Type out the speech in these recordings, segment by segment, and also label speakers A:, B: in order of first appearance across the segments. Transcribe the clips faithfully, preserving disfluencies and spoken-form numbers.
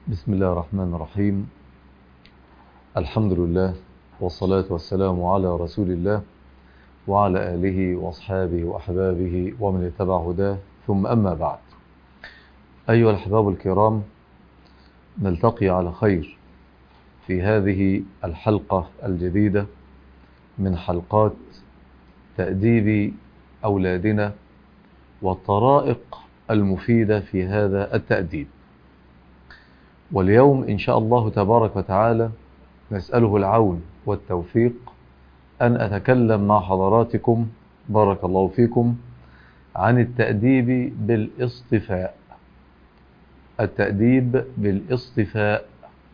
A: بسم الله الرحمن الرحيم. الحمد لله والصلاة والسلام على رسول الله وعلى آله وأصحابه وأحبابه ومن اتبع هداه، ثم أما بعد. أيها الأحباب الكرام، نلتقي على خير في هذه الحلقة الجديدة من حلقات تأديب أولادنا والطرائق المفيدة في هذا التأديب. واليوم إن شاء الله تبارك وتعالى نسأله العون والتوفيق أن أتكلم مع حضراتكم بارك الله فيكم عن التأديب بالاصطفاء. التأديب بالاصطفاء.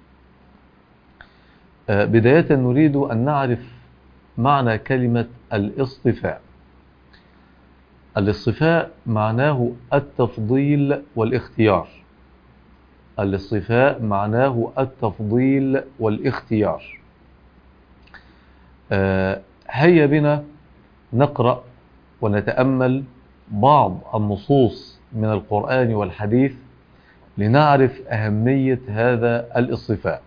A: بداية نريد أن نعرف معنى كلمة الاصطفاء. الاصطفاء معناه التفضيل والاختيار. الاصطفاء معناه التفضيل والاختيار. آه هيا بنا نقرأ ونتأمل بعض النصوص من القرآن والحديث لنعرف أهمية هذا الاصطفاء.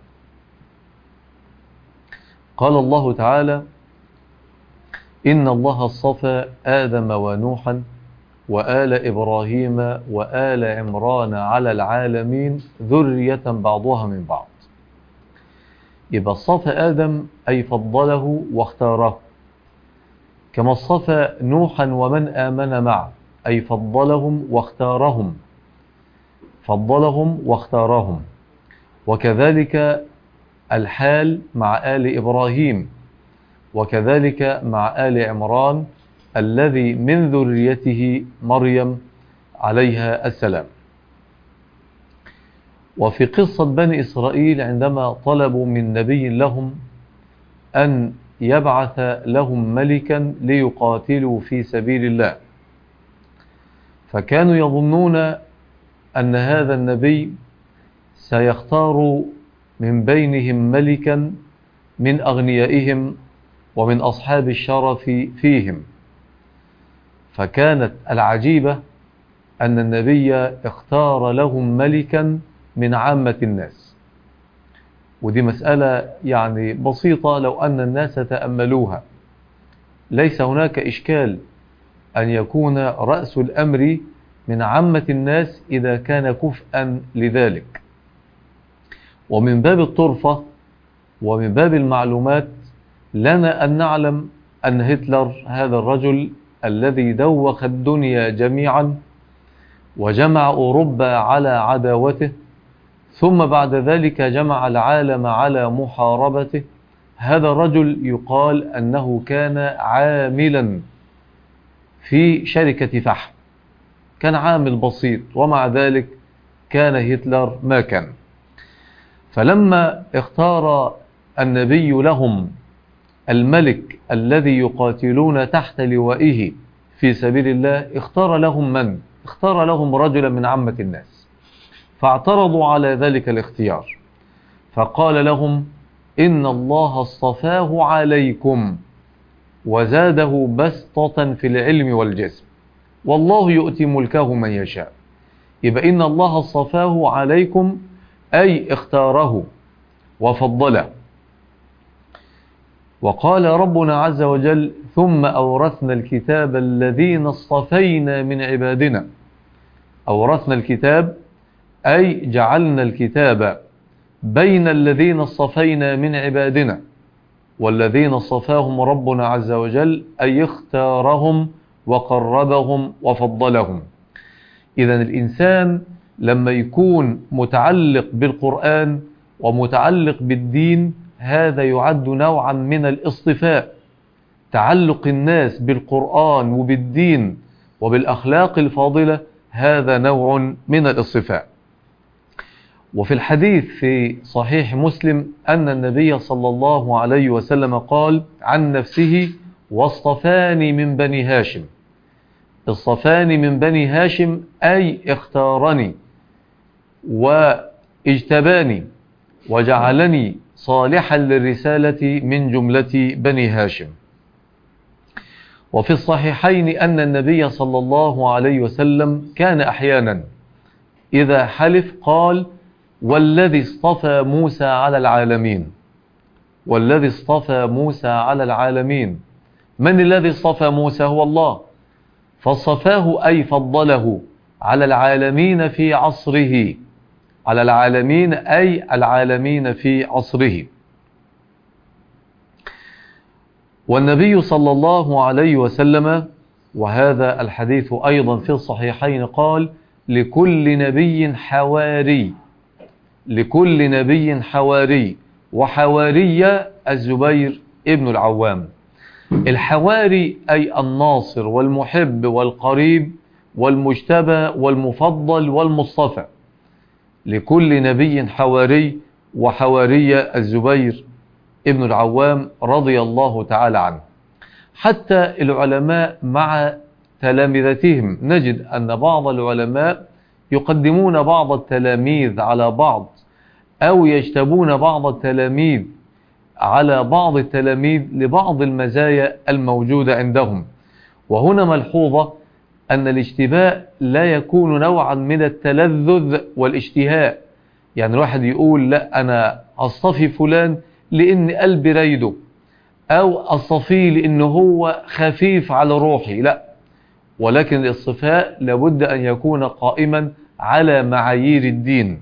A: قال الله تعالى: إن الله اصطفى آدم ونوحا وآل إبراهيم وآل عمران على العالمين ذرية بعضها من بعض. يبقى اصطفى آدم أي فضله واختاره، كما اصطفى نوحا ومن آمن معه أي فضلهم واختارهم فضلهم واختارهم وكذلك الحال مع آل إبراهيم، وكذلك مع آل عمران الذي من ذريته مريم عليها السلام. وفي قصة بني إسرائيل عندما طلبوا من نبي لهم أن يبعث لهم ملكا ليقاتلوا في سبيل الله، فكانوا يظنون أن هذا النبي سيختار من بينهم ملكا من أغنيائهم ومن أصحاب الشرف فيهم. فكانت العجيبة أن النبي اختار لهم ملكا من عامة الناس، ودي مسألة يعني بسيطة لو أن الناس تأملوها. ليس هناك إشكال أن يكون رأس الأمر من عامة الناس إذا كان كفءا لذلك. ومن باب الطرفة ومن باب المعلومات لنا أن نعلم أن هتلر هذا الرجل الذي دوخ الدنيا جميعا وجمع أوروبا على عداوته، ثم بعد ذلك جمع العالم على محاربته، هذا الرجل يقال أنه كان عاملا في شركة فحم، كان عامل بسيط، ومع ذلك كان هتلر ما كان. فلما اختار النبي لهم الملك الذي يقاتلون تحت لوائه في سبيل الله، اختار لهم من؟ اختار لهم رجلا من عامة الناس، فاعترضوا على ذلك الاختيار، فقال لهم: إن الله اصطفاه عليكم وزاده بسطة في العلم والجسم، والله يؤتي ملكه من يشاء. يبقى إن الله اصطفاه عليكم أي اختاره وفضله. وقال ربنا عز وجل: ثم أورثنا الكتاب الذين اصطفينا من عبادنا. أورثنا الكتاب أي جعلنا الكتاب بين الذين اصطفينا من عبادنا، والذين اصطفاهم ربنا عز وجل أي اختارهم وقربهم وفضلهم. إذن الإنسان لما يكون متعلق بالقرآن ومتعلق بالدين، هذا يعد نوعا من الاصطفاء. تعلق الناس بالقرآن وبالدين وبالأخلاق الفاضلة هذا نوع من الاصطفاء. وفي الحديث في صحيح مسلم أن النبي صلى الله عليه وسلم قال عن نفسه: واصطفاني من بني هاشم. اصطفاني من بني هاشم أي اختارني واجتباني وجعلني صالحا للرسالة من جملة بني هاشم. وفي الصحيحين أن النبي صلى الله عليه وسلم كان أحيانا إذا حلف قال: والذي اصطفى موسى على العالمين. والذي اصطفى موسى على العالمين. من الذي اصطفى موسى؟ هو الله، فاصطفاه أي فضله على العالمين في عصره. على العالمين أي العالمين في عصره. والنبي صلى الله عليه وسلم، وهذا الحديث أيضا في الصحيحين، قال: لكل نبي حواري. لكل نبي حواري. وحواري الزبير ابن العوام. الحواري أي الناصر والمحب والقريب والمجتبى والمفضل والمصطفى. لكل نبي حواري، وحواري الزبير ابن العوام رضي الله تعالى عنه. حتى العلماء مع تلامذتهم نجد أن بعض العلماء يقدمون بعض التلاميذ على بعض، أو يجتبون بعض التلاميذ على بعض التلاميذ لبعض المزايا الموجودة عندهم. وهنا ملحوظة أن الاشتباء لا يكون نوعا من التلذذ والاشتهاء. يعني الواحد يقول: لا، أنا أصطفي فلان لأن قلبي رايده، أو أصطفيه لأنه هو خفيف على روحي. لا، ولكن الاصطفاء لابد أن يكون قائما على معايير الدين.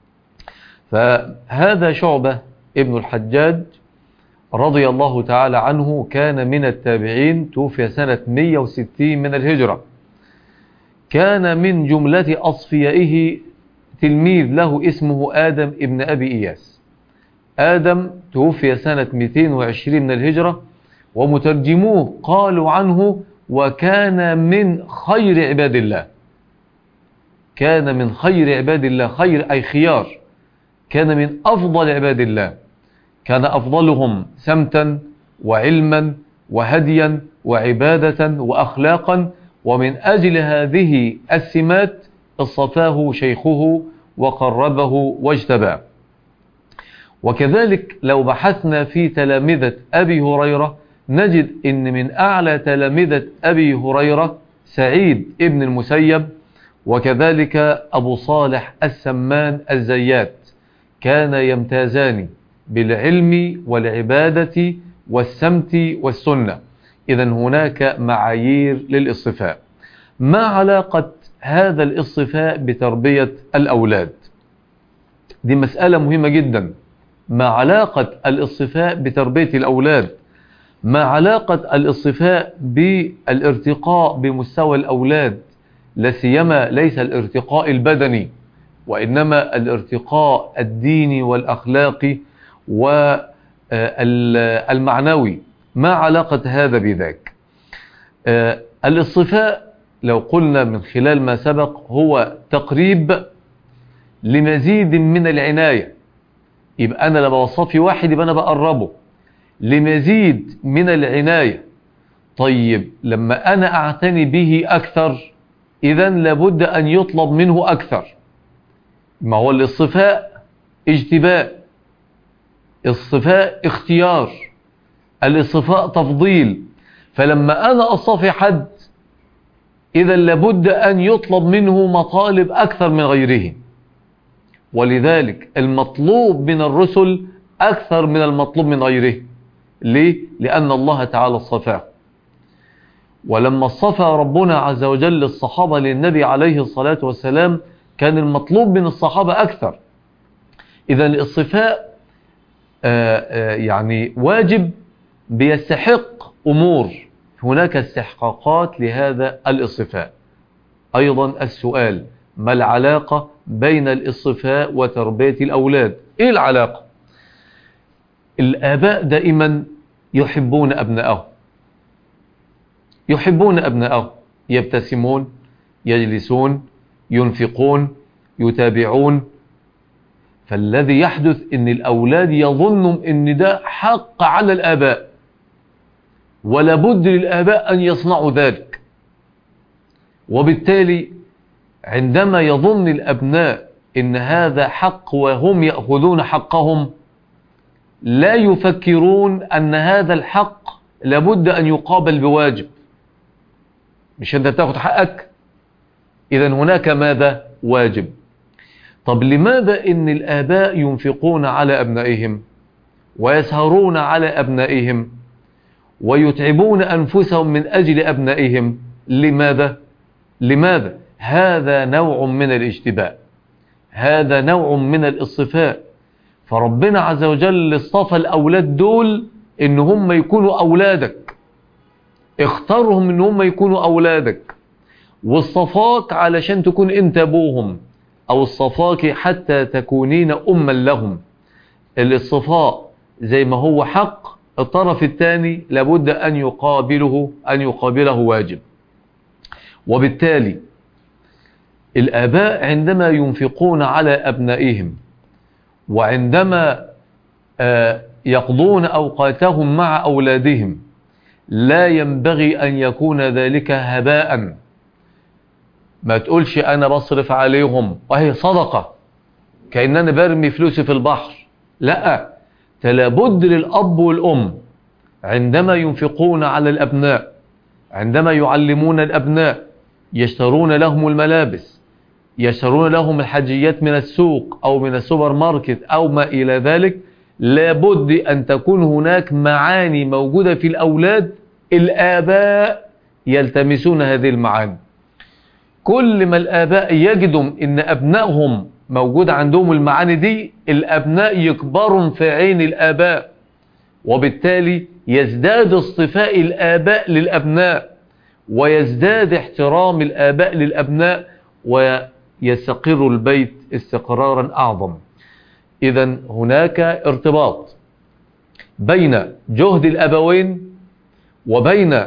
A: فهذا شعبة ابن الحجاج رضي الله تعالى عنه كان من التابعين، توفي سنة مئة وستين من الهجرة. كان من جملة أصفيائه تلميذ له اسمه آدم ابن أبي إياس. آدم توفي سنة مئتين وعشرين من الهجرة، ومترجموه قالوا عنه: وكان من خير عباد الله. كان من خير عباد الله. خير أي خيار. كان من أفضل عباد الله. كان أفضلهم سمتا وعلما وهديا وعبادة وأخلاقا. ومن أجل هذه السمات اصطفاه شيخه وقربه واجتباه. وكذلك لو بحثنا في تلامذة أبي هريرة نجد أن من أعلى تلامذة أبي هريرة سعيد ابن المسيب، وكذلك أبو صالح السمان الزيات. كان يمتازان بالعلم والعبادة والسمت والسنة. إذن هناك معايير للاصطفاء. ما علاقة هذا الاصطفاء بتربية الأولاد؟ دي مسألة مهمة جدا. ما علاقة الاصطفاء بتربية الأولاد؟ ما علاقة الاصطفاء بالارتقاء بمستوى الأولاد؟ لا سيما ليس الارتقاء البدني، وإنما الارتقاء الديني والأخلاقي والمعنوي. ما علاقة هذا بذاك؟ الاصطفاء لو قلنا من خلال ما سبق هو تقريب لمزيد من العناية. يبقى أنا لما بصفي واحد يبقى أنا بقربه لمزيد من العناية. طيب لما أنا أعتني به أكثر، إذن لابد أن يطلب منه أكثر. ما هو الاصطفاء اجتباء، اصطفاء اختيار، الاصطفاء تفضيل. فلما أنا أصطفي حد إذا لابد أن يطلب منه مطالب أكثر من غيره. ولذلك المطلوب من الرسل أكثر من المطلوب من غيره. ليه؟ لأن الله تعالى اصطفاه. ولما اصطفى ربنا عز وجل الصحابة للنبي عليه الصلاة والسلام كان المطلوب من الصحابة أكثر. إذا الاصطفاء آآ آآ يعني واجب بيستحق أمور. هناك استحقاقات لهذا الاصطفاء. أيضا السؤال: ما العلاقة بين الاصطفاء وتربية الأولاد؟ إيه العلاقة؟ الآباء دائما يحبون أبنائهم، يحبون أبنائهم، يبتسمون، يجلسون، ينفقون، يتابعون. فالذي يحدث ان الأولاد يظنون ان ده حق على الآباء، ولا بد للآباء أن يصنعوا ذلك. وبالتالي عندما يظن الأبناء ان هذا حق وهم يأخذون حقهم، لا يفكرون أن هذا الحق لابد أن يقابل بواجب. مش أنت بتاخد حقك، إذن هناك ماذا؟ واجب. طب لماذا إن الآباء ينفقون على أبنائهم ويسهرون على أبنائهم ويتعبون أنفسهم من أجل أبنائهم؟ لماذا؟ لماذا؟ هذا نوع من الاشتباء، هذا نوع من الاصطفاء. فربنا عز وجل اصطفى الأولاد دول إن هم يكونوا أولادك، اختارهم إن هم يكونوا أولادك، واصطفاك علشان تكون أنت أبوهم، أو اصطفاك حتى تكونين أما لهم. الاصطفاء زي ما هو حق، الطرف الثاني لابد أن يقابله أن يقابله واجب. وبالتالي الآباء عندما ينفقون على أبنائهم وعندما يقضون أوقاتهم مع أولادهم لا ينبغي أن يكون ذلك هباء. ما تقولش أنا بصرف عليهم وهي صدقة كأننا برمي فلوسي في البحر. لا، فلابد للأب والأم عندما ينفقون على الأبناء، عندما يعلمون الأبناء، يشترون لهم الملابس، يشترون لهم الحاجيات من السوق أو من السوبر ماركت أو ما إلى ذلك، لابد أن تكون هناك معاني موجودة في الأولاد الآباء يلتمسون هذه المعاني. كل ما الآباء يجدوا أن أبنائهم موجود عندهم المعاني دي، الأبناء يكبرون في عين الآباء، وبالتالي يزداد اصطفاء الآباء للأبناء ويزداد احترام الآباء للأبناء ويستقر البيت استقرارا أعظم. إذن هناك ارتباط بين جهد الأبوين وبين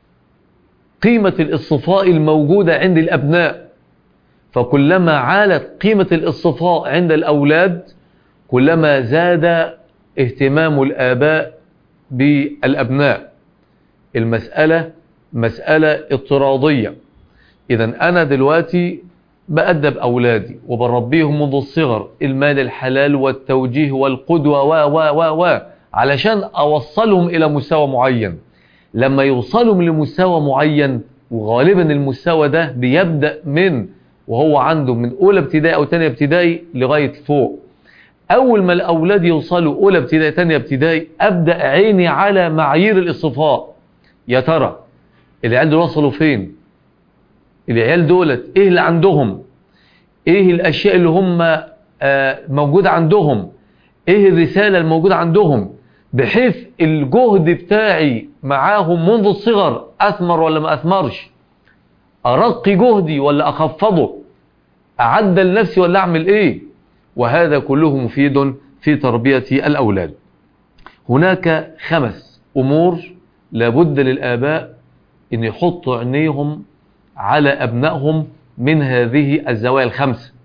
A: قيمة الاصطفاء الموجودة عند الأبناء. فكلما عالت قيمة الاصطفاء عند الأولاد كلما زاد اهتمام الآباء بالأبناء. المسألة مسألة اضطرادية. إذن أنا دلوقتي بأدب أولادي وبربيهم منذ الصغر المال الحلال والتوجيه والقدوة و و و و علشان أوصلهم إلى مستوى معين. لما يوصلهم لمستوى معين، وغالبا المستوى ده بيبدأ من وهو عنده من أولى ابتدائي أو تانية ابتدائي لغاية فوق. أول ما الأولاد يوصلوا أولى ابتدائي تانية ابتدائي أبدأ عيني على معايير الاصطفاء. يا ترى العيال دول وصلوا فين؟ العيال دولت إيه اللي عندهم؟ إيه الأشياء اللي هم آه موجودة عندهم؟ إيه الرسالة الموجودة عندهم؟ بحيث الجهد بتاعي معاهم منذ الصغر أثمر ولا ما أثمرش؟ أرقي جهدي ولا أخفضه؟ أعدل نفسي ولا أعمل إيه؟ وهذا كله مفيد في تربية الأولاد. هناك خمس أمور لابد للآباء أن يحطوا عينيهم على أبنائهم من هذه الزوايا الخمسة.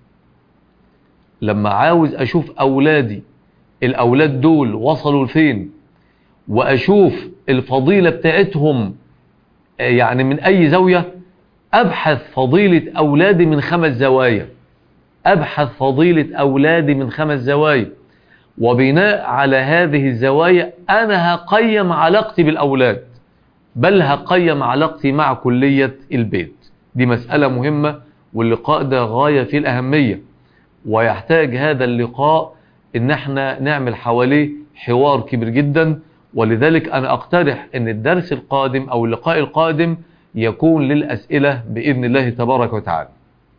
A: لما عاوز أشوف أولادي الأولاد دول وصلوا لفين، وأشوف الفضيلة بتاعتهم يعني من أي زاوية، أبحث فضيلة أولادي من خمس زوايا. أبحث فضيلة أولادي من خمس زوايا، وبناء على هذه الزوايا أنا هقيم علاقتي بالأولاد، بل هقيم علاقتي مع كلية البيت. دي مسألة مهمة، واللقاء ده غاية في الأهمية، ويحتاج هذا اللقاء إن احنا نعمل حواليه حوار كبير جدا. ولذلك أنا أقترح أن الدرس القادم أو اللقاء القادم يكون للأسئلة بإذن الله تبارك وتعالى.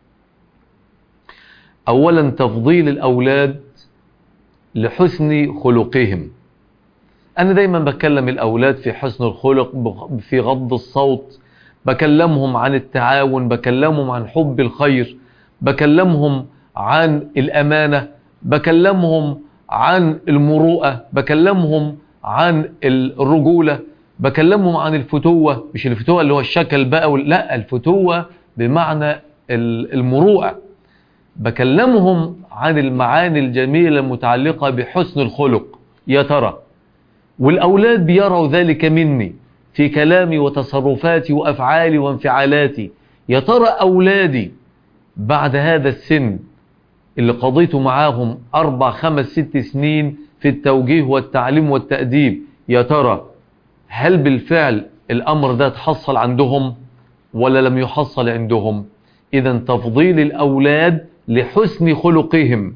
A: أولا، تفضيل الأولاد لحسن خلقهم. أنا دايما بكلم الأولاد في حسن الخلق، في غض الصوت، بكلمهم عن التعاون، بكلمهم عن حب الخير، بكلمهم عن الأمانة، بكلمهم عن المروءة، بكلمهم عن الرجولة، بكلمهم عن الفتوة. مش الفتوة اللي هو الشكل بقى، لا، الفتوة بمعنى المروءة. بكلمهم عن المعاني الجميلة المتعلقة بحسن الخلق. يا ترى والأولاد بيروا ذلك مني في كلامي وتصرفاتي وأفعالي وانفعالاتي. يا ترى أولادي بعد هذا السن اللي قضيته معاهم أربع خمس ست سنين في التوجيه والتعليم والتأديب، يا ترى هل بالفعل الأمر ده تحصل عندهم ولا لم يحصل عندهم؟ إذن تفضيل الأولاد لحسن خلقهم،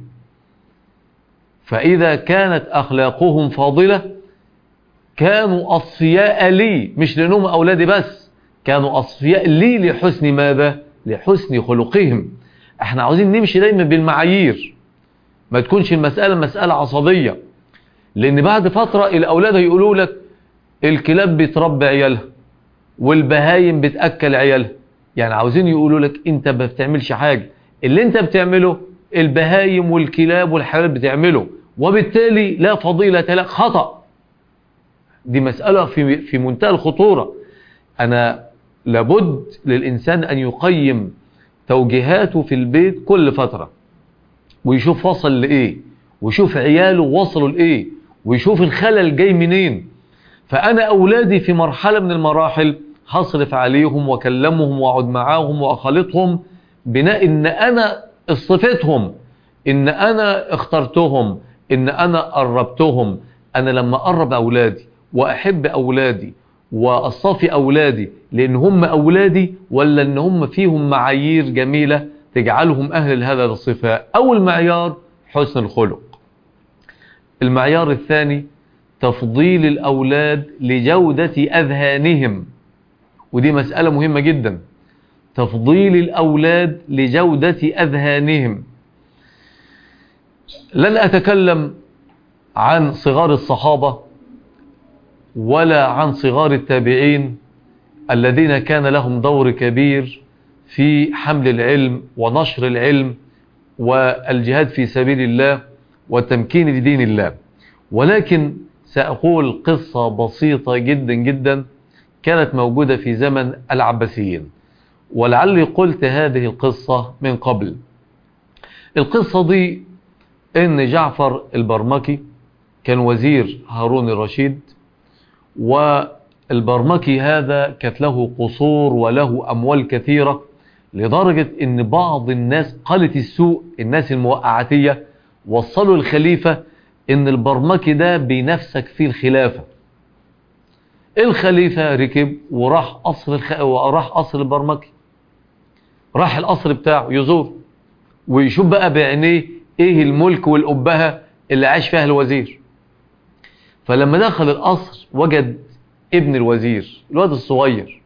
A: فإذا كانت أخلاقهم فاضلة كانوا أصفياء لي، مش لأنهم أولادي بس، كانوا أصفياء لي لحسن ماذا؟ لحسن خلقهم. احنا عاوزين نمشي دايما بالمعايير، ما تكونش المسألة مسألة عصبية، لأن بعد فترة الأولاد هيقولوا لك الكلاب بتربي عيالها والبهايم بتأكل عيالها. يعني عاوزين يقولوا لك انت ما بتعملش حاجة، اللي انت بتعمله البهايم والكلاب والحيوانات بتعمله، وبالتالي لا فضيلة لك، خطأ. دي مسألة في في منتهى الخطورة. أنا لابد للإنسان أن يقيم توجيهاته في البيت كل فترة، ويشوف وصل لإيه، ويشوف عياله وصلوا لإيه، ويشوف الخلل جاي منين. فأنا أولادي في مرحلة من المراحل هصرف عليهم وأكلمهم وأقعد معاهم وأخالطهم بناء إن أنا اصطفيتهم، إن أنا اخترتهم، إن أنا قربتهم. أنا لما أقرب أولادي وأحب أولادي وأصطفي أولادي لأن هم أولادي، ولا أن هم فيهم معايير جميلة تجعلهم أهل لهذا الصفاء؟ أول معيار حسن الخلق. المعيار الثاني تفضيل الأولاد لجودة أذهانهم، ودي مسألة مهمة جدا. تفضيل الأولاد لجودة أذهانهم. لن أتكلم عن صغار الصحابة ولا عن صغار التابعين الذين كان لهم دور كبير في حمل العلم ونشر العلم والجهاد في سبيل الله والتمكين لدين الله، ولكن سأقول قصة بسيطة جدا جدا كانت موجودة في زمن العباسيين، ولعلي قلت هذه القصة من قبل. القصة دي ان جعفر البرمكي كان وزير هارون الرشيد، والبرمكي هذا كانت له قصور وله أموال كثيرة، لدرجة ان بعض الناس قالت السوء، الناس الموقعاتية، وصلوا الخليفة ان البرمكي ده بينفسك في الخلافة. الخليفة ركب وراح قصر الخ... وراح قصر البرمكي، راح القصر بتاعه يزور ويشوف بقى بعينيه ايه الملك والأبهة اللي عاش فيها الوزير. فلما دخل القصر وجد ابن الوزير الواد الصغير.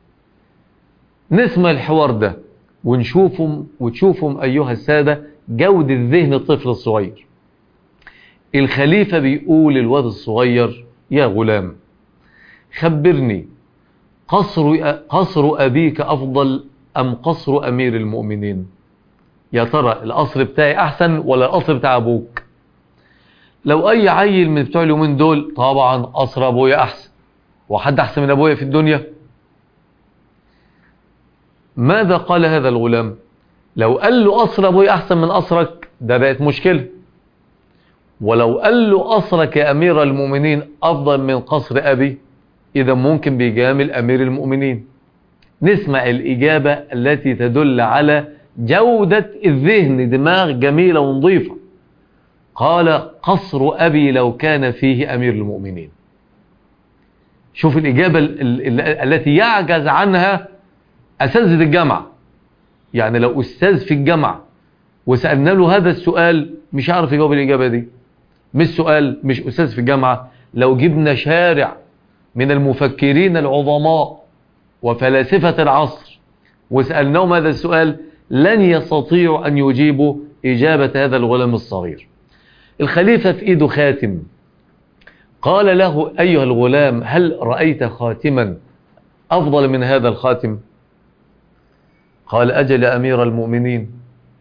A: نسمع الحوار ده ونشوفهم وتشوفهم أيها السادة جودة ذهن الطفل الصغير. الخليفة بيقول للواد الصغير: يا غلام، خبرني، قصر قصر أبيك أفضل أم قصر أمير المؤمنين؟ يا ترى القصر بتاعي أحسن ولا القصر بتاع أبوك؟ لو أي عيل من بتوع اليومين دول طبعا قصر أبويا أحسن، وحد أحسن من أبويا في الدنيا؟ ماذا قال هذا الغلام؟ لو قال له قصر أبويا أحسن من قصرك ده بقت مشكلة، ولو قال له قصرك يا أمير المؤمنين أفضل من قصر أبي إذا ممكن بيجامل أمير المؤمنين. نسمع الإجابة التي تدل على جودة الذهن، دماغ جميلة ونظيفة. قال: قصر أبي لو كان فيه أمير المؤمنين. شوف الإجابة التي يعجز عنها أساتذة الجامعة. يعني لو أستاذ في الجامعة وسألنا له هذا السؤال مش عارف يجاوب الإجابة دي. مش سؤال، مش أستاذ في الجامعة، لو جبنا شارع من المفكرين العظماء وفلاسفة العصر وسألناهم هذا السؤال لن يستطيعوا أن يجيبوا إجابة هذا الغلام الصغير. الخليفة في إيده خاتم، قال له: أيها الغلام، هل رأيت خاتما أفضل من هذا الخاتم؟ قال: أجل يا أمير المؤمنين،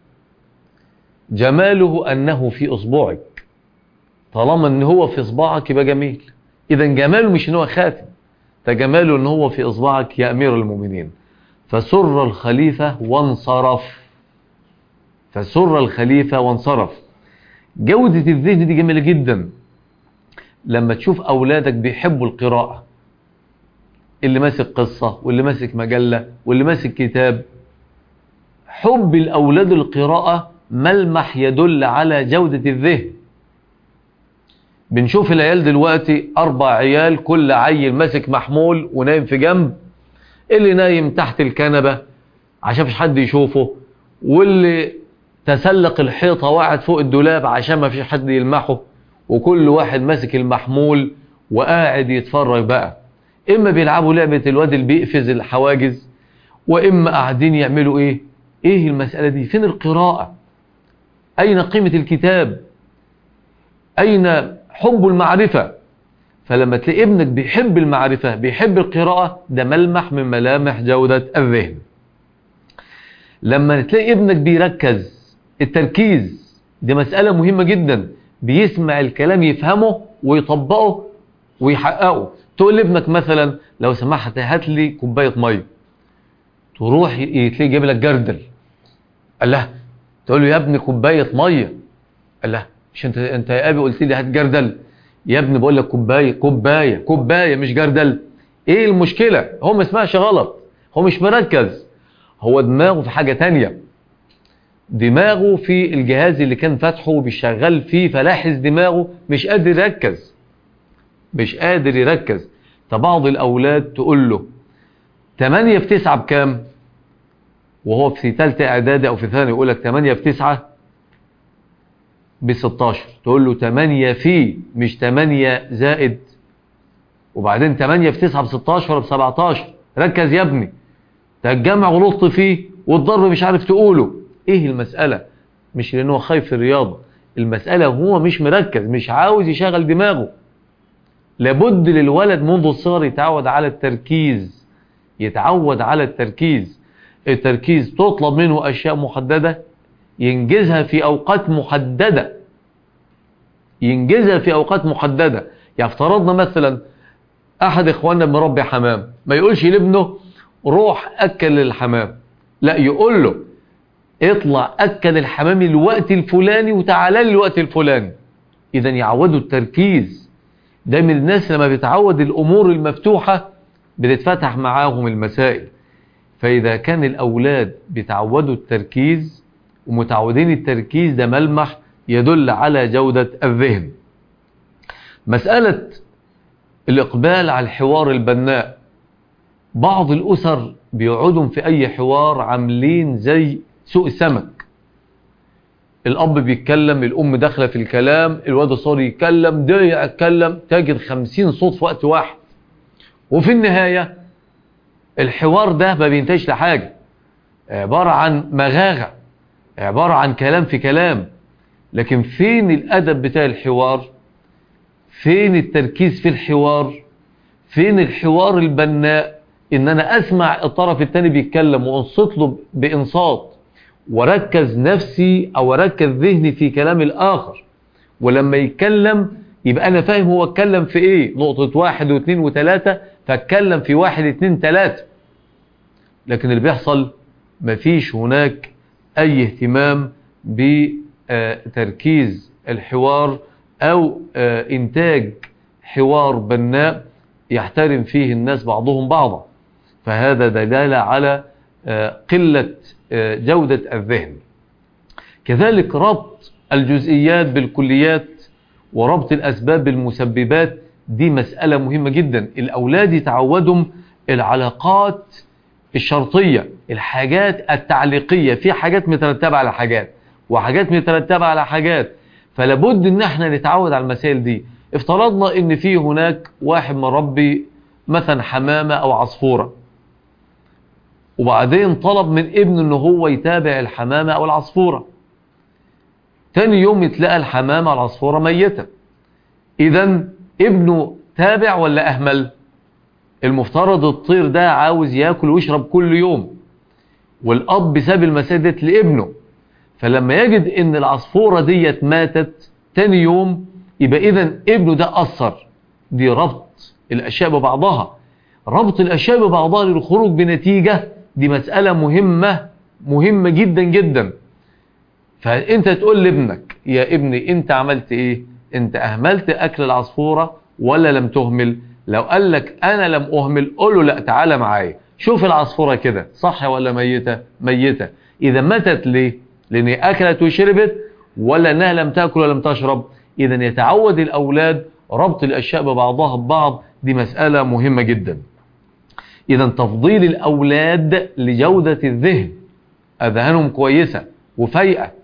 A: جماله أنه في أصبعك، طالما أنه هو في أصبعك يبقى جميل. إذا جماله مش أنه خاتم، ده جماله أنه هو في أصبعك يا أمير المؤمنين. فسر الخليفة وانصرف. فسر الخليفة وانصرف. جودة الذهن دي جميلة جدا. لما تشوف أولادك بيحبوا القراءة، اللي ماسك قصة واللي ماسك مجلة واللي ماسك كتاب، حب الأولاد القراءة ملمح يدل على جودة الذهن. بنشوف العيال دلوقتي أربع عيال، كل عيل ماسك محمول ونايم في جنب، اللي نايم تحت الكنبة عشان مفيش حد يشوفه، واللي تسلق الحيطة وقعد فوق الدولاب عشان ما فيش حد يلمحه، وكل واحد ماسك المحمول وقاعد يتفرج بقى. إما بيلعبوا لعبة الواد اللي بيقفز الحواجز، وإما قاعدين يعملوا إيه؟ إيه المسألة دي؟ فين القراءة؟ أين قيمة الكتاب؟ أين حب المعرفة؟ فلما تلاقي ابنك بيحب المعرفة، بيحب القراءة، ده ملمح من ملامح جودة الذهن. لما تلاقي ابنك بيركز، التركيز دي مسألة مهمة جدا، بيسمع الكلام يفهمه ويطبقه ويحققه. تقول لابنك مثلا لو سمحت هات لي كوباية مية، تروح تلاقي جايب لك جردل. قال له، تقول له يا ابني كوباية مية. قال له مش انت انت يا ابي قلت لي هات جردل؟ يا ابني بقول لك كوبايه كوبايه كوبايه مش جردل. ايه المشكله؟ هو ما سمعش غلط، هو مش مركز، هو دماغه في حاجه تانية، دماغه في الجهاز اللي كان فاتحه وبيشغل فيه، فلاحظ دماغه مش قادر يركز، مش قادر يركز. فبعض الاولاد تقول له تمانية في تسعة بكام؟ وهو في ثالثه اعدادي او في ثاني يقول لك تمانية في تسعة ب ستاشر. تقول له تمانية في، مش تمانية زائد. وبعدين تمانية في تسعة ب ستاشر ب سبعتاشر. ركز يا ابني، ده الجمع غلطت فيه والضرب مش عارف تقوله. ايه المسألة؟ مش لانه خايف في الرياضة، المسألة هو مش مركز، مش عاوز يشغل دماغه. لابد للولد منذ الصغر يتعود على التركيز، يتعود على التركيز. التركيز تطلب منه اشياء محددة ينجزها في اوقات محددة، ينجزها في اوقات محددة. يعني افترضنا مثلا احد اخواننا مربي حمام، ما يقولش لابنه روح اكل الحمام، لا يقول له اطلع اكل الحمام الوقت الفلاني وتعالى لي الوقت الفلاني. اذا يعودوا التركيز. ده من الناس لما بيتعود الامور المفتوحة بتتفتح معاهم المسائل. فاذا كان الاولاد بيتعودوا التركيز ومتعودين التركيز، ده ملمح يدل على جودة الذهن. مسألة الإقبال على الحوار البناء، بعض الأسر بيقعدوا في أي حوار عاملين زي سوق السمك. الأب بيتكلم، الأم داخلة في الكلام، الواد الصغير يتكلم، ده يتكلم، تجد خمسين صوت في وقت واحد، وفي النهاية الحوار ده ما بينتهيش لحاجة، عبارة عن مغاغة، عبارة عن كلام في كلام. لكن فين الأدب بتاع الحوار؟ فين التركيز في الحوار؟ فين الحوار البناء؟ إن أنا أسمع الطرف الثاني بيتكلم وأنصت له بإنصات، وركز نفسي أو أركز ذهني في كلام الآخر، ولما يتكلم يبقى أنا فاهم هو اتكلم في إيه، نقطة واحد واثنين وثلاثة، فاتكلم في واحد اثنين ثلاثة. لكن اللي بيحصل مفيش هناك أي اهتمام بتركيز الحوار أو إنتاج حوار بناء يحترم فيه الناس بعضهم بعضا. فهذا دلالة على قلة جودة الذهن. كذلك ربط الجزئيات بالكليات وربط الأسباب بالمسببات، دي مسألة مهمة جدا. الأولاد يتعودوا العلاقات الشرطية، الحاجات التعليقية، في حاجات مترتبة على حاجات وحاجات مترتبة على حاجات، فلابد ان احنا نتعود على المسائل دي. افترضنا ان في هناك واحد مربي مثلا حمامة او عصفورة، وبعدين طلب من ابنه ان هو يتابع الحمامة او العصفورة. تاني يوم يتلقى الحمامة والعصفورة ميتة. اذا ابنه تابع ولا اهمل؟ المفترض الطير ده عاوز ياكل ويشرب كل يوم، والاب ساب المسائل ديت لابنه. فلما يجد ان العصفورة ديت ماتت تاني يوم، يبقى اذا ابنه ده اثر. دي ربط الاشياء ببعضها، ربط الاشياء ببعضها للخروج بنتيجة، دي مسألة مهمة مهمة جدا جدا. فانت تقول لابنك يا ابني انت عملت ايه؟ انت اهملت اكل العصفورة ولا لم تهمل؟ لو قال لك انا لم اهمل، قول له لا تعالى معايا شوف العصفورة كده صح ولا ميتة؟ ميتة. اذا ماتت ليه؟ لان اكلت وشربت، ولا انها لم تاكل ولم تشرب؟ اذا يتعود الاولاد ربط الاشياء ببعضها ببعض، دي مسألة مهمة جدا. اذا تفضيل الاولاد لجودة الذهن، اذهانهم كويسة وفايقة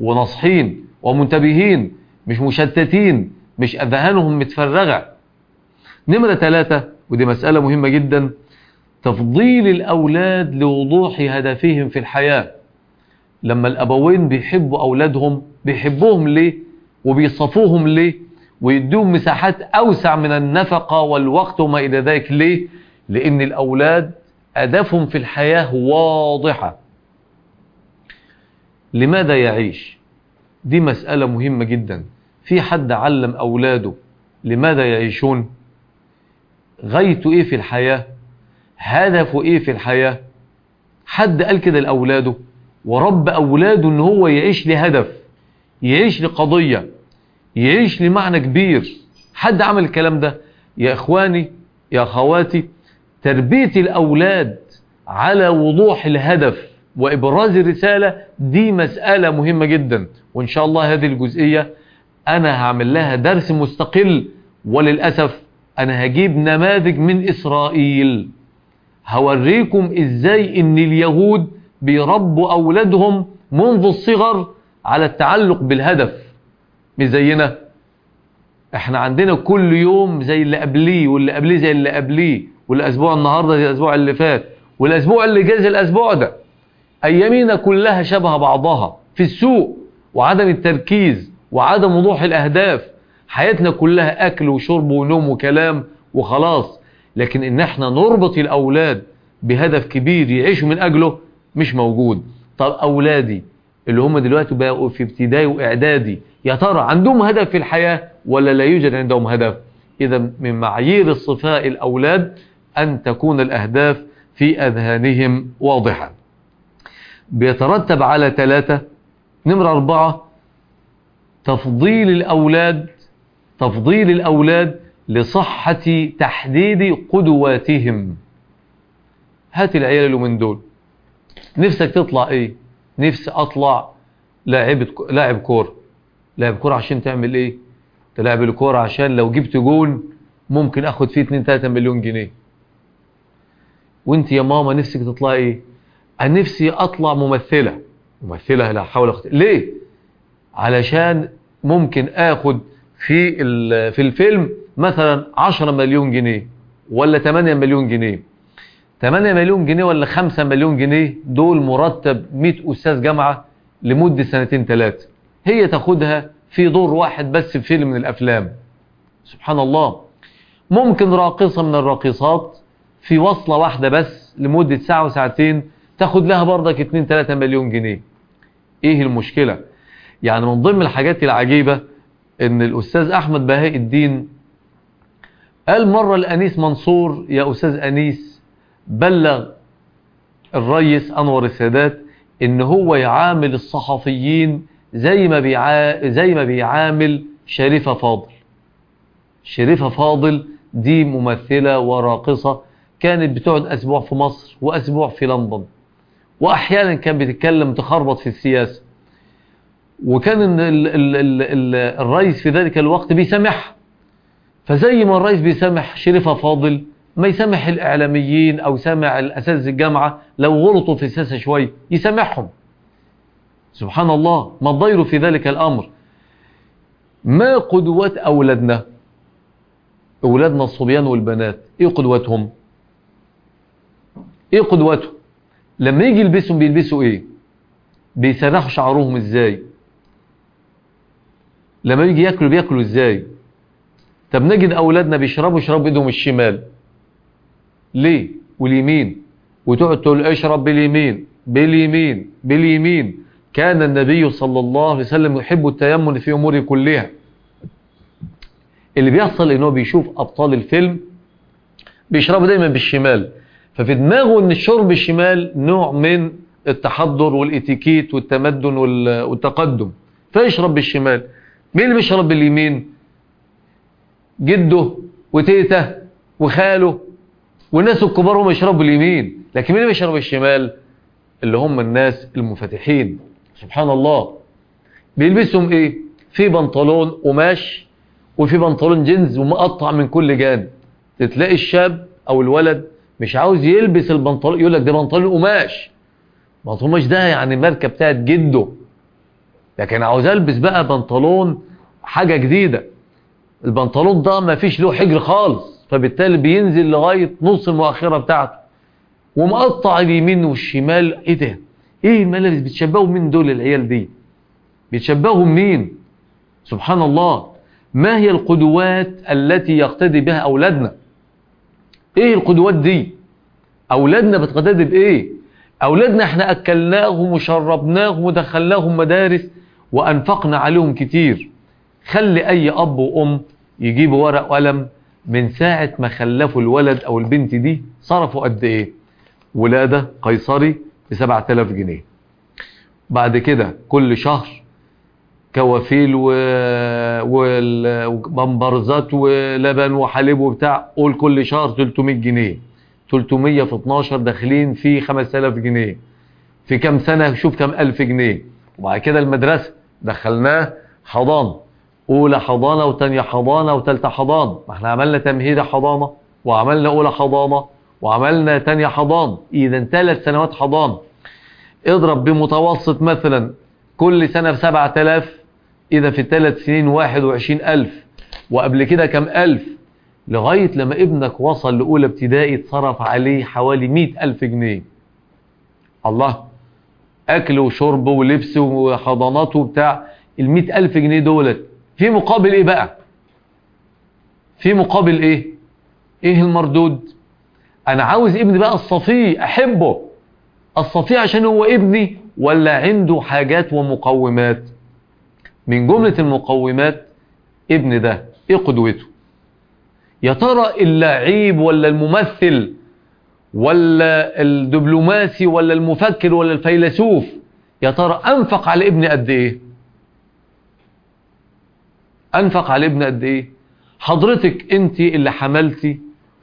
A: وناصحين ومنتبهين، مش مشتتين، مش أذهانهم متفرغة. نمرة ثلاثة، ودي مسألة مهمة جدا، تفضيل الأولاد لوضوح هدفهم في الحياة. لما الأبوين بيحبوا أولادهم، بيحبوهم ليه وبيصفوهم ليه ويدوهم مساحات أوسع من النفقة والوقت وما إلى ذلك ليه؟ لأن الأولاد هدفهم في الحياة واضحة. لماذا يعيش؟ دي مسألة مهمة جدا. في حد علم أولاده لماذا يعيشون؟ غايته إيه في الحياة؟ هدفه إيه في الحياة؟ حد قال كده لأولاده ورب أولاده إن هو يعيش لهدف، يعيش لقضية، يعيش لمعنى كبير؟ حد عمل الكلام ده؟ يا إخواني يا أخواتي، تربية الأولاد على وضوح الهدف وإبراز الرسالة دي مسألة مهمة جدا. وإن شاء الله هذه الجزئية أنا هعمل لها درس مستقل، وللأسف أنا هجيب نماذج من إسرائيل هوريكم إزاي إن اليهود بيربوا أولادهم منذ الصغر على التعلق بالهدف. مش زينا، احنا عندنا كل يوم زي اللي قبليه واللي قبليه زي اللي قبليه، والأسبوع النهاردة زي الأسبوع اللي فات، والأسبوع اللي جاي زي الأسبوع ده. أيامينا كلها شبه بعضها في السوق وعدم التركيز وعدم وضوح الأهداف. حياتنا كلها أكل وشرب ونوم وكلام وخلاص. لكن إن احنا نربط الأولاد بهدف كبير يعيشوا من أجله مش موجود. طب أولادي اللي هم دلوقتي بقوا في ابتدائي وإعدادي، يا ترى عندهم هدف في الحياة ولا لا يوجد عندهم هدف؟ إذا من معايير الصفاء الأولاد أن تكون الأهداف في أذهانهم واضحة. بيترتب على ثلاثة. نمرة أربعة، تفضيل الأولاد تفضيل الأولاد لصحة تحديد قدواتهم. هات العيال اللي من دول، نفسك تطلع ايه؟ نفسي اطلع لاعب لاعب كوره. لاعب كوره عشان تعمل ايه؟ تلعب الكوره عشان لو جبت جول ممكن اخد فيه اتنين تلاتة مليون جنيه. وانت يا ماما نفسك تطلع ايه؟ انا نفسي اطلع ممثله. ممثله لا حول ولا قوه. ليه؟ علشان ممكن اخد في في الفيلم مثلا عشرة مليون جنيه ولا تمانية مليون جنيه. تمانية مليون جنيه ولا خمسة مليون جنيه دول مرتب مئة أستاذ جامعة لمدة سنتين ثلاثة، هي تاخدها في دور واحد بس في فيلم من الأفلام. سبحان الله. ممكن راقصة من الراقصات في وصلة واحدة بس لمدة ساعة وساعتين تاخد لها برضك اتنين تلاتة مليون جنيه. ايه المشكلة؟ يعني من ضمن الحاجات العجيبة ان الأستاذ أحمد بهاء الدين قال مرة الأنيس منصور: يا أستاذ أنيس، بلغ الرئيس أنور السادات ان هو يعامل الصحفيين زي ما بيعا... زي ما بيعامل شريفة فاضل. شريفة فاضل دي ممثلة وراقصة كانت بتقعد أسبوع في مصر وأسبوع في لندن، وأحيانا كان بتتكلم تخربط في السياسة، وكان ال ال ال ال ال الرئيس في ذلك الوقت بيسامح. فزي ما الرئيس بيسامح شريفة فاضل ما يسامح الإعلاميين أو يسامح الأساتذة الجامعة لو غلطوا في السياسة شوي يسامحهم. سبحان الله. ما الضير في ذلك الأمر؟ ما قدوات أولادنا؟ أولادنا الصبيان والبنات إيه قدواتهم؟ إيه قدواتهم؟ لما يجي يلبسهم بيلبسوا إيه؟ بيسرحوا شعرهم إزاي؟ لما يجي يأكلوا بيأكلوا إزاي؟ طب نجد أولادنا بيشربوا يشربوا بإيدهم الشمال ليه؟ واليمين، وتقعد تقول اشرب باليمين باليمين باليمين. كان النبي صلى الله عليه وسلم يحب التيمن في أموره كلها. اللي بيحصل انه بيشوف أبطال الفيلم بيشربوا دايما بالشمال، ففي دماغه ان الشرب بالشمال نوع من التحضر والاتيكيت والتمدن والتقدم، فيشرب بالشمال. مين اللي بيشرب باليمين؟ جده وتيته وخاله والناس الكبار هم يشربوا باليمين. لكن مين اللي بيشرب بالشمال؟ اللي هم الناس المنفتحين. سبحان الله. بيلبسهم ايه؟ في بنطلون قماش وفي بنطلون جينز ومقطع من كل جانب. تلاقي الشاب او الولد مش عاوز يلبس البنطلون، يقول لك ده بنطلون قماش. بنطلون قماش ده يعني ماركه بتاعت جده. لكن عاوز البس بقى بنطلون حاجة جديدة، البنطلون ده ما فيش له حجر خالص، فبالتالي بينزل لغاية نص المؤخرة بتاعته ومقطع اليمين والشمال. ايه ده؟ ايه الملابس؟ بتشبهوا مين دول العيال دي؟ بتشبهوا مين؟ سبحان الله. ما هي القدوات التي يقتدي بها أولادنا؟ ايه القدوات دي؟ أولادنا بتقتدي بإيه؟ أولادنا احنا أكلناهم وشربناهم ودخلناهم مدارس وأنفقنا عليهم كتير. خلي أي أب وأم يجيبوا ورق وقلم من ساعة ما خلفوا الولد أو البنت دي صرفوا قد إيه؟ ولادة قيصري بسبعة آلاف جنيه، بعد كده كل شهر كوافيل و... وبمبرزات ولبن وحليب وبتاع، قول كل شهر ثلاثمائة جنيه، ثلاثمائة في اتناشر داخلين في خمسة آلاف جنيه، في كام سنة شوف كام ألف جنيه. وبعد كده المدرسة دخلناه حضانة، أولى حضانة وتانية حضانة وتالتة حضانة، ما احنا عملنا تمهيدة حضانة وعملنا أولى حضانة وعملنا تانية حضانة، إذا ثلاث سنوات حضانة. اضرب بمتوسط مثلا كل سنة بسبعة آلاف، إذا في الثلاث سنين واحد وعشرين ألف، وقبل كده كم ألف، لغاية لما ابنك وصل لأولى ابتدائي اتصرف عليه حوالي مئة ألف جنيه. الله، أكل وشرب ولبس وحضانات وبتاع. المئة ألف جنيه دولت في مقابل إيه بقى؟ في مقابل إيه؟ إيه المردود؟ أنا عاوز ابني بقى الصفي أحبه، الصفي عشان هو ابني ولا عنده حاجات ومقومات؟ من جملة المقومات ابن ده ايه قدوته؟ يا ترى اللعيب ولا الممثل ولا الدبلوماسي ولا المفكر ولا الفيلسوف، يا ترى انفق على ابن قد ايه؟ انفق على ابن قد ايه؟ حضرتك انت اللي حملتي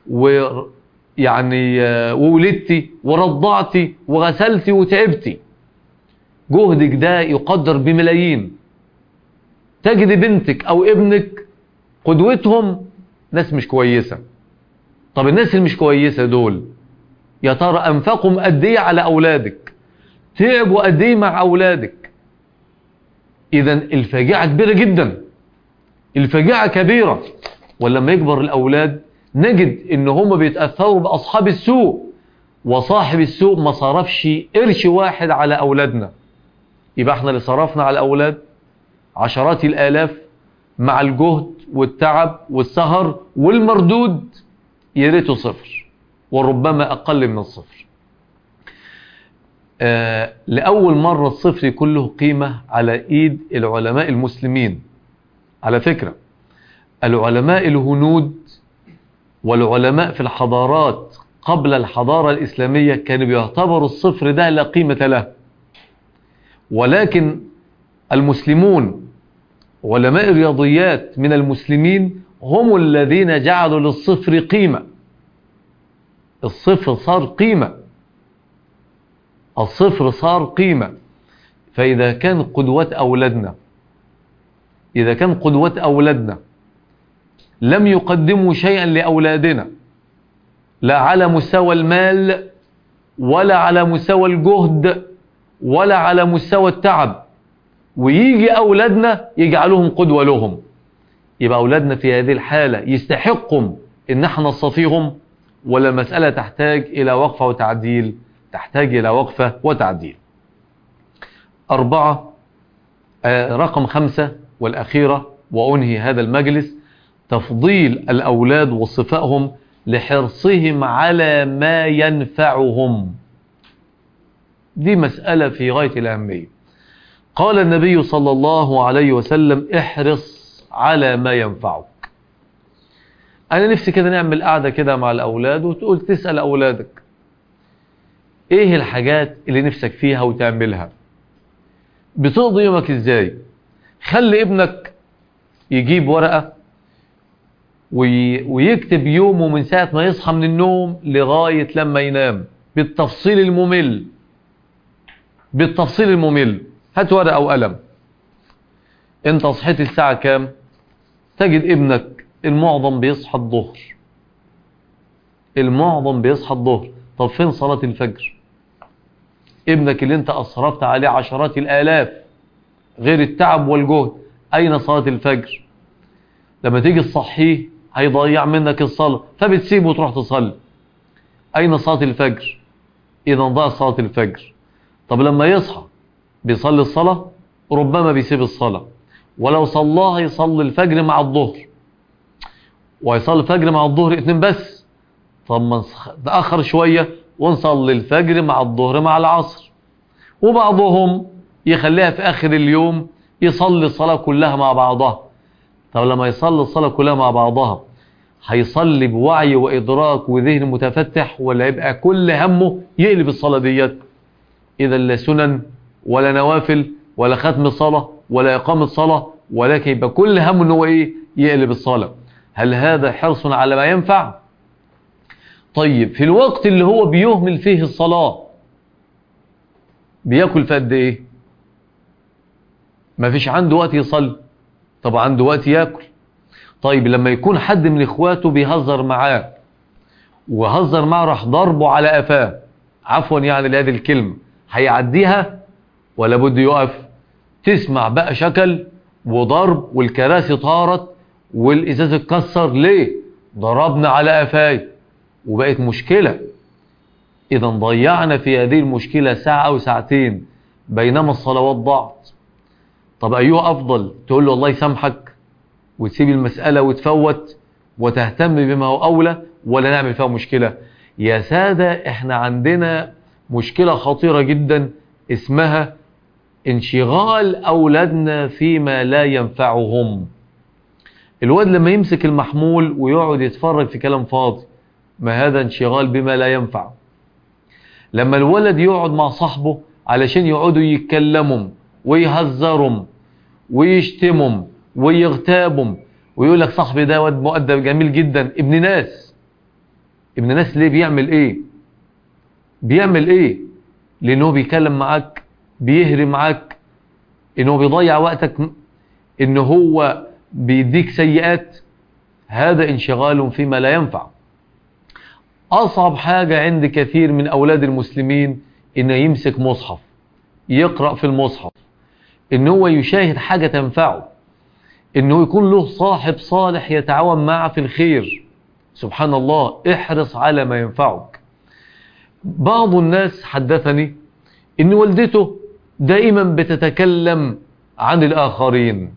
A: ويعني وولدتي ورضعتي وغسلتي وتعبتي، جهدك ده يقدر بملايين. تجد بنتك او ابنك قدوتهم ناس مش كويسة. طب الناس اللي مش كويسة دول يا ترى انفقهم قد ايه على اولادك؟ تعبوا قد ايه مع اولادك؟ اذا الفاجعة كبيرة جدا، الفاجعة كبيرة. ولما يكبر الاولاد نجد ان هم بيتأثروا باصحاب السوء، وصاحب السوء ما صرفش قرش واحد على اولادنا. يبقى احنا اللي صرفنا على الاولاد عشرات الالاف مع الجهد والتعب والسهر، والمردود يا ريته صفر وربما اقل من الصفر. آه لاول مره الصفر يكون له قيمه على ايد العلماء المسلمين. على فكره العلماء الهنود والعلماء في الحضارات قبل الحضاره الاسلاميه كانوا بيعتبروا الصفر ده لا قيمه له، ولكن المسلمون علماء الرياضيات من المسلمين هم الذين جعلوا للصفر قيمة. الصفر صار قيمة، الصفر صار قيمة. فإذا كان قدوات أولادنا إذا كان قدوات أولادنا لم يقدموا شيئا لأولادنا، لا على مستوى المال ولا على مستوى الجهد ولا على مستوى التعب، ويجي أولادنا يجعلهم قدوة لهم، يبقى أولادنا في هذه الحالة يستحقهم إن احنا نصفيهم، ولا المسألة تحتاج إلى وقفة وتعديل؟ تحتاج إلى وقفة وتعديل. أربعة آه رقم خمسة والأخيرة وأنهي هذا المجلس، تفضيل الأولاد وصفائهم لحرصهم على ما ينفعهم. دي مسألة في غاية الأهمية. قال النبي صلى الله عليه وسلم احرص على ما ينفعك. أنا نفسي كده نعمل قاعدة كده مع الأولاد وتقول تسأل أولادك إيه الحاجات اللي نفسك فيها وتعملها، بتقضي يومك إزاي. خلي ابنك يجيب ورقة وي... ويكتب يومه من ساعة ما يصحى من النوم لغاية لما ينام بالتفصيل الممل، بالتفصيل الممل. هات ورقة وقلم، انت صحيت الساعة كام؟ تجد ابنك المعظم بيصحى الظهر، المعظم بيصحى الظهر. طب فين صلاة الفجر؟ ابنك اللي انت أصرفت عليه عشرات الآلاف غير التعب والجهد. أين صلاة الفجر؟ لما تيجي تصحيه هيضيع منك الصلاة فبتسيبه وتروح تصلي. أين صلاة الفجر؟ إذا ضاع صلاة الفجر. طب لما يصحى بيصلي الصلاة؟ ربما بيسيب الصلاة، ولو صلاها يصلي الفجر مع الظهر، ويصلي الفجر مع الظهر اتنين بس. طب ما نتأخر شوية ونصلي الفجر مع الظهر مع العصر. وبعضهم يخليها في آخر اليوم يصلي الصلاة كلها مع بعضها. طب لما يصلي الصلاة كلها مع بعضها هيصلي بوعي وإدراك وذهن متفتح، ولا يبقى كل همه يقلب الصلاة ديت؟ إذا لا سنن ولا نوافل ولا ختم صلاة ولا إقامة صلاة، ولكن يبقى كل همه إنه إيه؟ يقلب الصلاة. هل هذا حرص على ما ينفع؟ طيب في الوقت اللي هو بيهمل فيه الصلاة بياكل في قد إيه؟ ما فيش عنده وقت يصلي، طب عنده وقت ياكل. طيب لما يكون حد من إخواته بيهزر معاه وهزر معه راح ضربه على قفاه، عفوا يعني لهذه الكلمة، هيعديها ولا بده يقف؟ تسمع بقى شكل وضرب والكراسي طارت والإزاز اتكسر. ليه؟ ضربنا على قفاي وبقت مشكلة. إذا ضيعنا في هذه المشكلة ساعة أو ساعتين بينما الصلوات ضاعت. طب أيها أفضل؟ تقول له الله يسامحك وتسيب المسألة وتفوت وتهتم بما هو أولى، ولا نعمل فيها مشكلة؟ يا سادة احنا عندنا مشكلة خطيرة جدا اسمها انشغال أولادنا فيما لا ينفعهم. الواد لما يمسك المحمول ويقعد يتفرج في كلام فاضي، ما هذا انشغال بما لا ينفع. لما الولد يقعد مع صاحبه علشان يقعدوا يتكلموا ويهزروا ويشتموا ويغتابوا ويقول لك صاحبي ده واد مؤدب جميل جدا، ابن ناس. ابن ناس ليه؟ بيعمل ايه؟ بيعمل ايه؟ لانه بيكلم معاك، بيهري معاك، انه بيضيع وقتك، انه هو بيديك سيئات. هذا انشغال فيما لا ينفع. اصعب حاجة عند كثير من اولاد المسلمين انه يمسك مصحف يقرأ في المصحف، انه هو يشاهد حاجة تنفعه، انه يكون له صاحب صالح يتعاون معه في الخير. سبحان الله، احرص على ما ينفعك. بعض الناس حدثني ان والدته دائما بتتكلم عن الاخرين.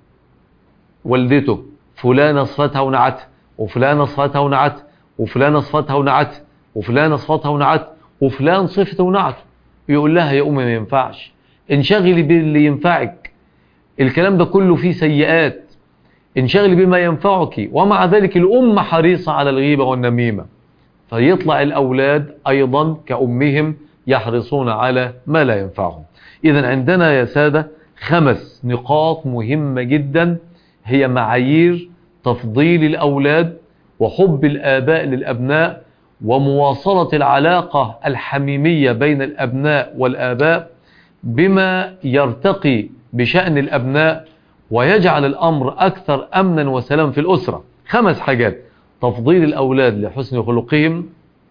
A: والدته فلانة صفتها ونعت، وفلانة صفتها ونعت، وفلانة صفتها ونعت، وفلانة صفتها ونعت، وفلان صفته ونعت. يقول لها يا أمي ما ينفعش، انشغلي باللي ينفعك، الكلام ده كله فيه سيئات، انشغلي بما ينفعك. ومع ذلك الأم حريصة على الغيبة والنميمة، فيطلع الأولاد أيضا كأمهم يحرصون على ما لا ينفعهم. إذن عندنا يا سادة خمس نقاط مهمة جدا هي معايير تفضيل الأولاد وحب الآباء للأبناء ومواصلة العلاقة الحميمية بين الأبناء والآباء بما يرتقي بشأن الأبناء ويجعل الأمر أكثر أمنا وسلام في الأسرة. خمس حاجات: تفضيل الأولاد لحسن خلقهم،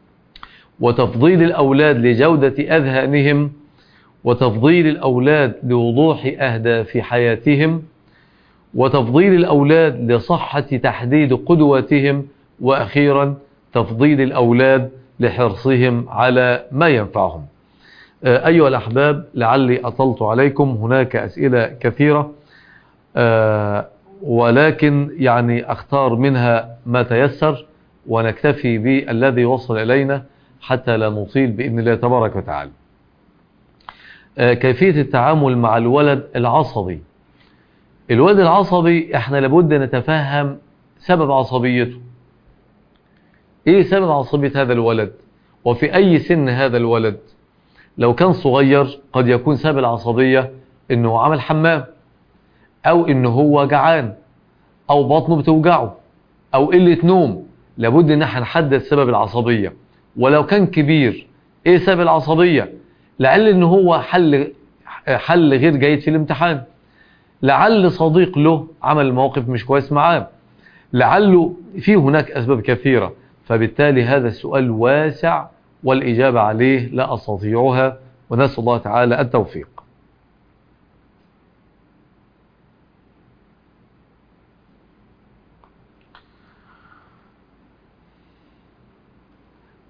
A: وتفضيل الأولاد لجودة أذهانهم، وتفضيل الأولاد لوضوح أهداف حياتهم، وتفضيل الأولاد لصحة تحديد قدواتهم، وأخيرا تفضيل الأولاد لحرصهم على ما ينفعهم. أيها الأحباب، لعلي أطلت عليكم، هناك أسئلة كثيرة ولكن يعني أختار منها ما تيسر ونكتفي بالذي وصل إلينا حتى لا نطيل بإذن الله تبارك وتعالى. كيفية التعامل مع الولد العصبي. الولد العصبي احنا لابد نتفهم سبب عصبيته. ايه سبب عصبية هذا الولد وفي اي سن هذا الولد؟ لو كان صغير قد يكون سبب العصبية انه عمل حمام، او انه هو جعان، او بطنه بتوجعه، او قلة نوم. لابد ان احنا نحدد سبب العصبية. ولو كان كبير ايه سبب العصبية؟ لعل انه هو حل حل غير جيد في الامتحان، لعل صديق له عمل موقف مش كويس معاه، لعله في هناك أسباب كثيرة. فبالتالي هذا السؤال واسع والإجابة عليه لا أستطيعها، ونسأل الله تعالى التوفيق.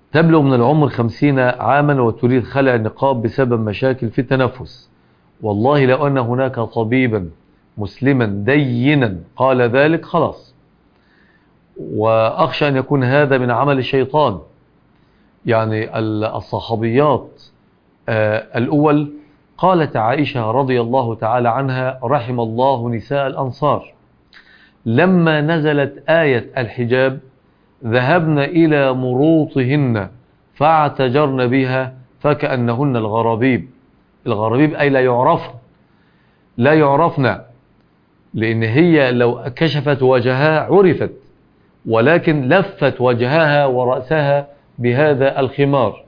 A: تبلغ من العمر خمسين عاما وتريد خلع النقاب بسبب مشاكل في التنفس. والله لو أن هناك طبيبا مسلما دينا قال ذلك خلاص، وأخشى أن يكون هذا من عمل الشيطان. يعني الصحابيات الأول قالت عائشة رضي الله تعالى عنها رحم الله نساء الأنصار لما نزلت آية الحجاب ذهبن إلى مروطهن فاعتجرن بها فكأنهن الغرابيب. الغرابيب أي لا يعرفن، لا يعرفن، لأن هي لو كشفت وجهها عرفت، ولكن لفت وجهها ورأسها بهذا الخمار.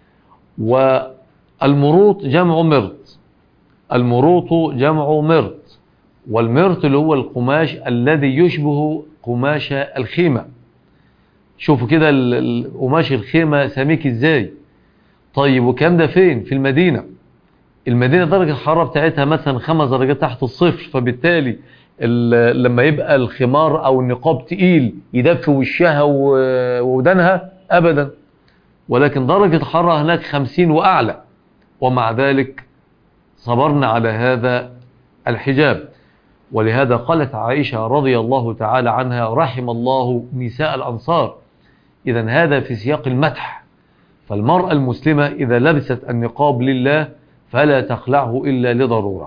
A: والمروط جمع مرط، المروط جمع مرط، والمرط اللي هو القماش الذي يشبه قماش الخيمة. شوفوا كده قماش الخيمة سميك ازاي. طيب وكام ده فين؟ في المدينة. المدينة درجة الحرارة بتاعتها مثلا خمس درجات تحت الصفر، فبالتالي لما يبقى الخمار او النقاب تقيل يدفي وشها ودنها ابدا، ولكن درجة الحرارة هناك خمسين واعلى، ومع ذلك صبرنا على هذا الحجاب. ولهذا قالت عائشة رضي الله تعالى عنها رحم الله نساء الأنصار. إذن هذا في سياق المدح. فالمرأة المسلمة إذا لبست النقاب لله فلا تخلعه إلا لضرورة.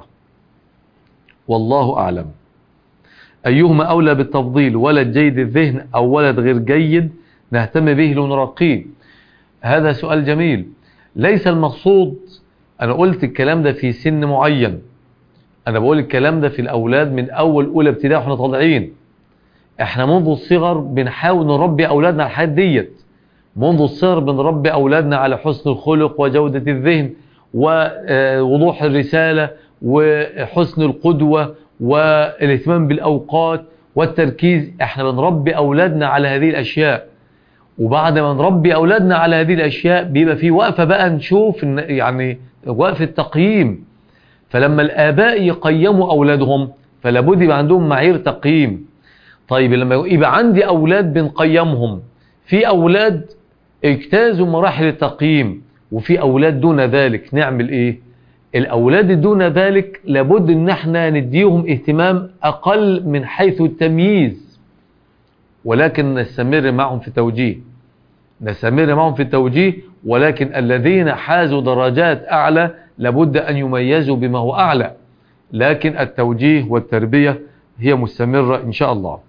A: والله أعلم. أيهما أولى بالتفضيل، ولد جيد الذهن أو ولد غير جيد نهتم به لنرقيه؟ هذا سؤال جميل. ليس المقصود، أنا قلت الكلام ده في سن معين، أنا بقول الكلام ده في الأولاد من أول أولى ابتدائي وإحنا طالعين. إحنا منذ الصغر بنحاول نربي أولادنا على الحاجات ديت. منذ الصغر بنربي أولادنا على حسن الخلق وجودة الذهن ووضوح الرسالة وحسن القدوة والاهتمام بالأوقات والتركيز. إحنا بنربي أولادنا على هذه الأشياء، وبعد ما نربي أولادنا على هذه الأشياء بيبقى في وقفة بقى نشوف يعني وقفة تقييم. فلما الآباء يقيموا أولادهم فلابد يبقى عندهم معايير تقييم. طيب لما يبقى عندي أولاد بنقيمهم، في أولاد اجتازوا مراحل التقييم وفي أولاد دون ذلك، نعمل إيه؟ الأولاد دون ذلك لابد إن احنا نديهم اهتمام أقل من حيث التمييز، ولكن نستمر معهم في التوجيه، نستمر معهم في التوجيه. ولكن الذين حازوا درجات أعلى لابد أن يميزوا بما هو أعلى، لكن التوجيه والتربية هي مستمرة إن شاء الله.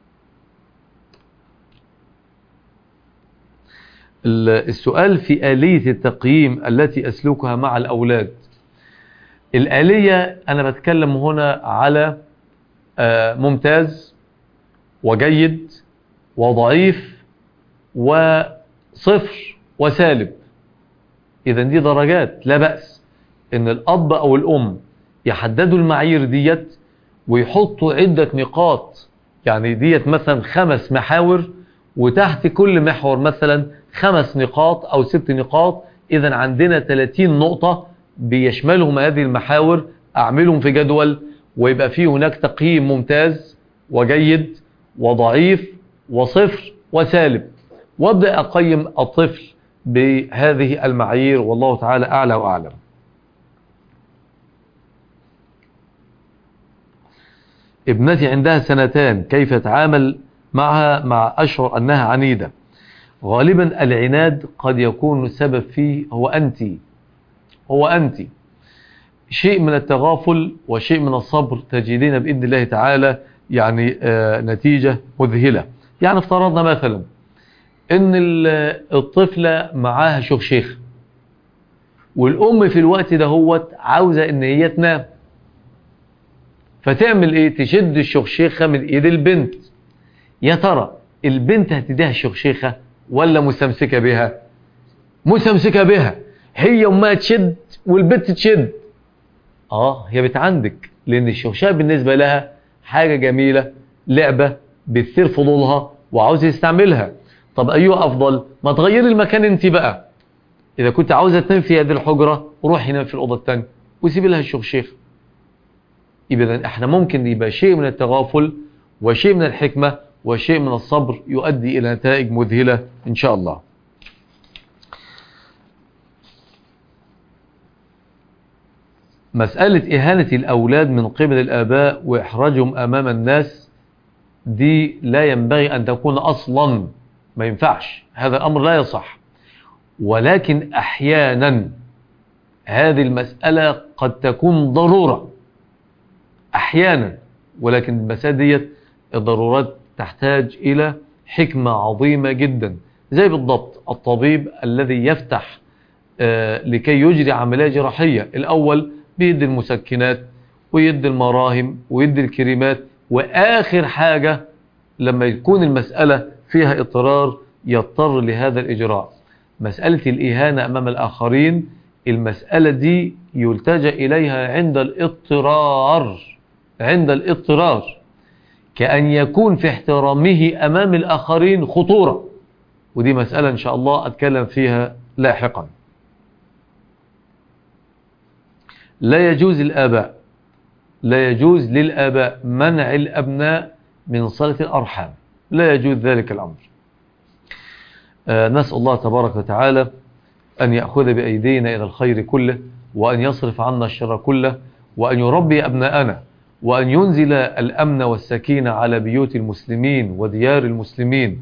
A: السؤال في آلية التقييم التي أسلكها مع الأولاد. الآلية أنا بتكلم هنا على ممتاز وجيد وضعيف وصفر وسالب. إذا دي درجات، لا بأس إن الأب أو الأم يحددوا المعايير ديت ويحطوا عدة نقاط. يعني ديت مثلا خمس محاور، وتحت كل محور مثلا خمس نقاط أو ست نقاط. إذا عندنا ثلاثين نقطة بيشملهم هذه المحاور، أعملهم في جدول ويبقى فيه هناك تقييم ممتاز وجيد وضعيف وصفر وسالب، وابدأ أقيم الطفل بهذه المعايير، والله تعالى أعلى وأعلم. ابنتي عندها سنتان، كيف أتعامل معها مع أشعر أنها عنيدة؟ غالبا العناد قد يكون السبب فيه هو أنت هو أنت شيء من التغافل وشيء من الصبر تجدين بإذن الله تعالى يعني آه نتيجة مذهلة. يعني افترضنا مثلا ان الطفلة معاها شخشيخ، والأم في الوقت ده هو عاوزة ان هي تنام، فتعمل ايه؟ تشد الشخشيخة من ايد البنت. يا ترى البنت هتديها الشخشيخة ولا مستمسكة بها؟ مستمسكة بها. هي امها تشد والبنت تشد. اه هي بتعندك، لان الشخشيخة بالنسبة لها حاجة جميلة، لعبة بتثير فضولها وعاوزة يستعملها. طب ايوه افضل؟ ما تغيري المكان انت بقى. اذا كنت عاوزة تنام في هذه الحجرة روحي نام في الأوضة الثانية وسيبي لها الشخشيخ. إذا احنا ممكن يبقى شيء من التغافل وشيء من الحكمة وشيء من الصبر يؤدي إلى نتائج مذهلة إن شاء الله. مسألة إهانة الأولاد من قبل الآباء وإحراجهم أمام الناس دي لا ينبغي أن تكون أصلا، ما ينفعش، هذا الأمر لا يصح. ولكن أحيانا هذه المسألة قد تكون ضرورة أحيانا، ولكن المسألة دي الضرورات تحتاج إلى حكمة عظيمة جدا. زي بالضبط الطبيب الذي يفتح آه لكي يجري عملية جراحية، الأول بيدي المسكنات ويدي المراهم ويدي الكريمات، وآخر حاجة لما يكون المسألة فيها اضطرار يضطر لهذا الإجراء. مسألة الإهانة أمام الآخرين، المسألة دي يلتجأ إليها عند الاضطرار، عند الاضطرار، كأن يكون في احترامه أمام الآخرين خطورة، ودي مسألة إن شاء الله أتكلم فيها لاحقا. لا يجوز الآباء لا يجوز للآباء منع الأبناء من صلة الأرحام، لا يجوز ذلك الأمر. آه نسأل الله تبارك وتعالى أن يأخذ بأيدينا إلى الخير كله، وأن يصرف عنا الشر كله، وأن يربي أبناءنا، وأن ينزل الأمن والسكينة على بيوت المسلمين وديار المسلمين،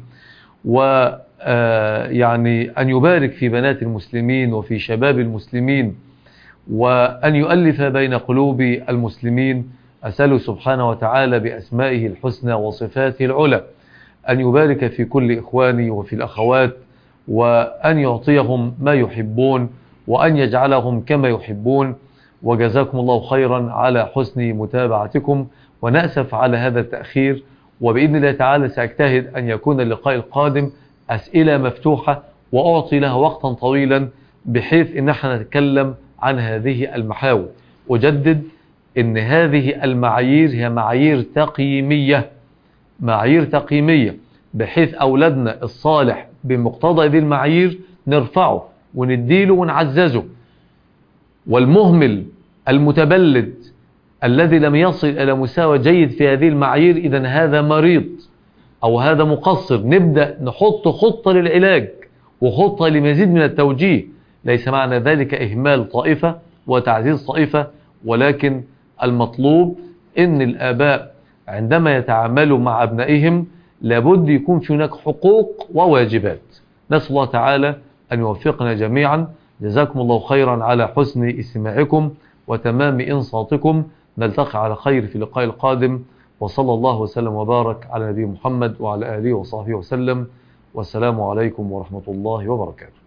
A: ويعني أن يبارك في بنات المسلمين وفي شباب المسلمين، وأن يؤلف بين قلوب المسلمين. أسأله سبحانه وتعالى بأسمائه الحسنى وصفاته العلى أن يبارك في كل إخواني وفي الأخوات، وأن يعطيهم ما يحبون، وأن يجعلهم كما يحبون. وجزاكم الله خيرا على حسن متابعتكم، ونأسف على هذا التأخير، وبإذن الله تعالى سأجتهد أن يكون اللقاء القادم أسئلة مفتوحة وأعطي لها وقتا طويلا، بحيث أن احنا نتكلم عن هذه المحاور. أجدد أن هذه المعايير هي معايير تقييمية، معايير تقييمية، بحيث أولادنا الصالح بمقتضى هذه المعايير نرفعه ونديله ونعززه، والمهمل المتبلد الذي لم يصل إلى مستوى جيد في هذه المعايير إذن هذا مريض أو هذا مقصر. نبدأ نحط خطة للعلاج وخطة لمزيد من التوجيه. ليس معنى ذلك إهمال طائفة وتعزيز طائفة، ولكن المطلوب أن الآباء عندما يتعاملوا مع أبنائهم لابد يكون في هناك حقوق وواجبات. نسأل الله تعالى أن يوفقنا جميعا. جزاكم الله خيرا على حسن استماعكم وتمام إنصاتكم. نلتقي على خير في اللقاء القادم، وصلى الله وسلم وبارك على نبي محمد وعلى آله وصحبه وسلم، والسلام عليكم ورحمة الله وبركاته.